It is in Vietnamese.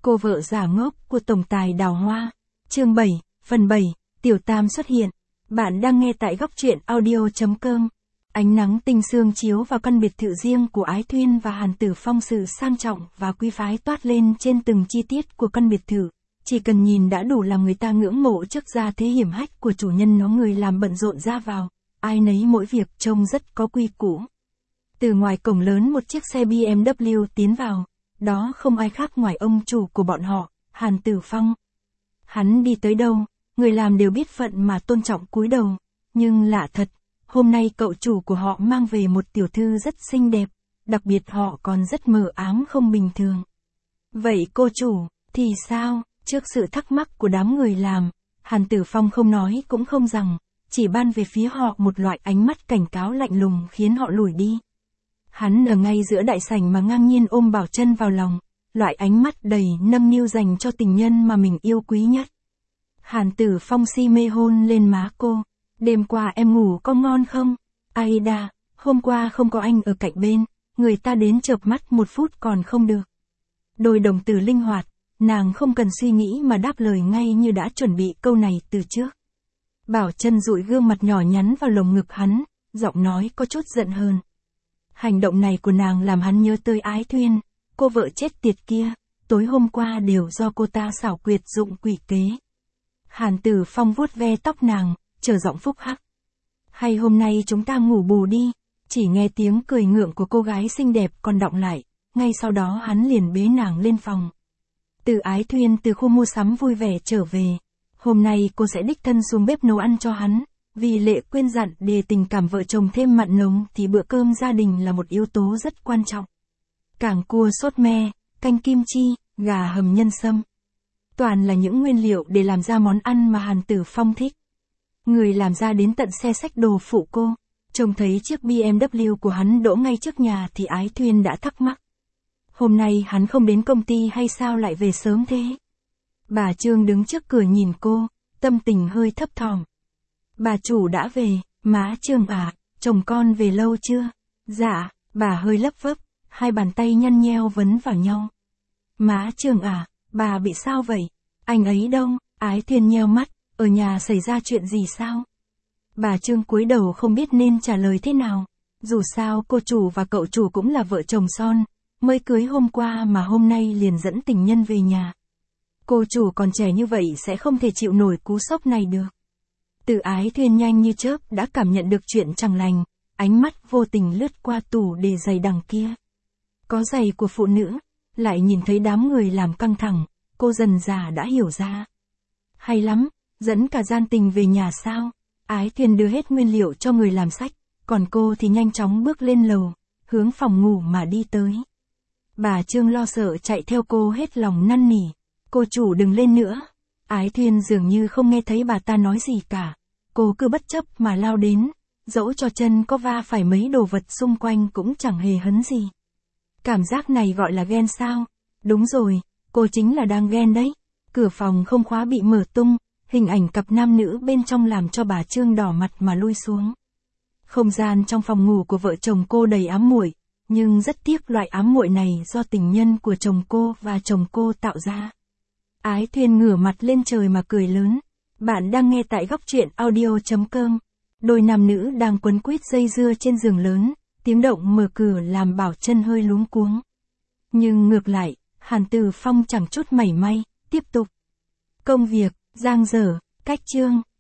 Cô vợ giả ngốc của tổng tài Đào Hoa. Chương 7, phần 7, Tiểu Tam xuất hiện. Bạn đang nghe tại góc truyện audio.com. Ánh nắng tinh sương chiếu vào căn biệt thự riêng của Ái Thuyên và Hàn Tử Phong, sự sang trọng và quý phái toát lên trên từng chi tiết của căn biệt thự. Chỉ cần nhìn đã đủ làm người ta ngưỡng mộ trước gia thế hiển hách của chủ nhân nó. Người làm bận rộn ra vào, ai nấy mỗi việc trông rất có quy củ. Từ ngoài cổng lớn một chiếc xe BMW tiến vào, đó không ai khác ngoài ông chủ của bọn họ, Hàn Tử Phong. Hắn đi tới đâu, người làm đều biết phận mà tôn trọng cúi đầu, nhưng lạ thật, hôm nay cậu chủ của họ mang về một tiểu thư rất xinh đẹp, đặc biệt họ còn rất mờ ám không bình thường. Vậy cô chủ, thì sao? Trước sự thắc mắc của đám người làm, Hàn Tử Phong không nói cũng không rằng, chỉ ban về phía họ một loại ánh mắt cảnh cáo lạnh lùng khiến họ lùi đi. Hắn ở ngay giữa đại sảnh mà ngang nhiên ôm Bảo Chân vào lòng, loại ánh mắt đầy nâng niu dành cho tình nhân mà mình yêu quý nhất. Hàn Tử Phong si mê hôn lên má cô. Đêm qua em ngủ có ngon không? Aida, hôm qua không có anh ở cạnh bên, người ta đến chợp mắt một phút còn không được. Đôi đồng tử linh hoạt, nàng không cần suy nghĩ mà đáp lời ngay như đã chuẩn bị câu này từ trước. Bảo Chân dụi gương mặt nhỏ nhắn vào lồng ngực hắn, giọng nói có chút giận hờn. Hành động này của nàng làm hắn nhớ tới Ái Thuyên, cô vợ chết tiệt kia, tối hôm qua đều do cô ta xảo quyệt dụng quỷ kế. Hàn Tử Phong vuốt ve tóc nàng, trở giọng phúc hắc. Hay hôm nay chúng ta ngủ bù đi, chỉ nghe tiếng cười ngượng của cô gái xinh đẹp còn đọng lại, ngay sau đó hắn liền bế nàng lên phòng. Từ Ái Thuyên từ khu mua sắm vui vẻ trở về, hôm nay cô sẽ đích thân xuống bếp nấu ăn cho hắn. Vì Lệ Quyên dặn để tình cảm vợ chồng thêm mặn nồng thì bữa cơm gia đình là một yếu tố rất quan trọng. Cảng cua sốt me, canh kim chi, gà hầm nhân sâm. Toàn là những nguyên liệu để làm ra món ăn mà Hàn Tử Phong thích. Người làm ra đến tận xe xách đồ phụ cô. Trông thấy chiếc BMW của hắn đỗ ngay trước nhà thì Ái Thuyên đã thắc mắc. Hôm nay hắn không đến công ty hay sao lại về sớm thế? Bà Trương đứng trước cửa nhìn cô, tâm tình hơi thấp thỏm. Bà chủ đã về, má Trương à, chồng con về lâu chưa? Dạ, bà hơi lấp vấp, hai bàn tay nhăn nheo vấn vào nhau. Má Trương à, bà bị sao vậy? Anh ấy đâu? Ái Thuyên nheo mắt, ở nhà xảy ra chuyện gì sao? Bà Trương cúi đầu không biết nên trả lời thế nào. Dù sao cô chủ và cậu chủ cũng là vợ chồng son, mới cưới hôm qua mà hôm nay liền dẫn tình nhân về nhà. Cô chủ còn trẻ như vậy sẽ không thể chịu nổi cú sốc này được. Từ Ái Thuyên nhanh như chớp đã cảm nhận được chuyện chẳng lành, ánh mắt vô tình lướt qua tủ để giày đằng kia. Có giày của phụ nữ, lại nhìn thấy đám người làm căng thẳng, cô dần dà đã hiểu ra. Hay lắm, dẫn cả gian tình về nhà sao? Ái Thuyên đưa hết nguyên liệu cho người làm sách, còn cô thì nhanh chóng bước lên lầu, hướng phòng ngủ mà đi tới. Bà Trương lo sợ chạy theo cô hết lòng năn nỉ, cô chủ đừng lên nữa. Ái Thuyên dường như không nghe thấy bà ta nói gì cả, cô cứ bất chấp mà lao đến, dẫu cho chân có va phải mấy đồ vật xung quanh cũng chẳng hề hấn gì. Cảm giác này gọi là ghen sao? Đúng rồi, cô chính là đang ghen đấy. Cửa phòng không khóa bị mở tung, hình ảnh cặp nam nữ bên trong làm cho bà Trương đỏ mặt mà lui xuống. Không gian trong phòng ngủ của vợ chồng cô đầy ám muội, nhưng rất tiếc loại ám muội này do tình nhân của chồng cô và chồng cô tạo ra. Ái Thuyên ngửa mặt lên trời mà cười lớn. Bạn đang nghe tại góc truyện audio.com. Đôi nam nữ đang quấn quýt dây dưa trên giường lớn, tiếng động mở cửa làm Bảo Chân hơi luống cuống. Nhưng ngược lại, Hàn Tử Phong chẳng chút mảy may, tiếp tục. Công việc, giang dở, cách chương.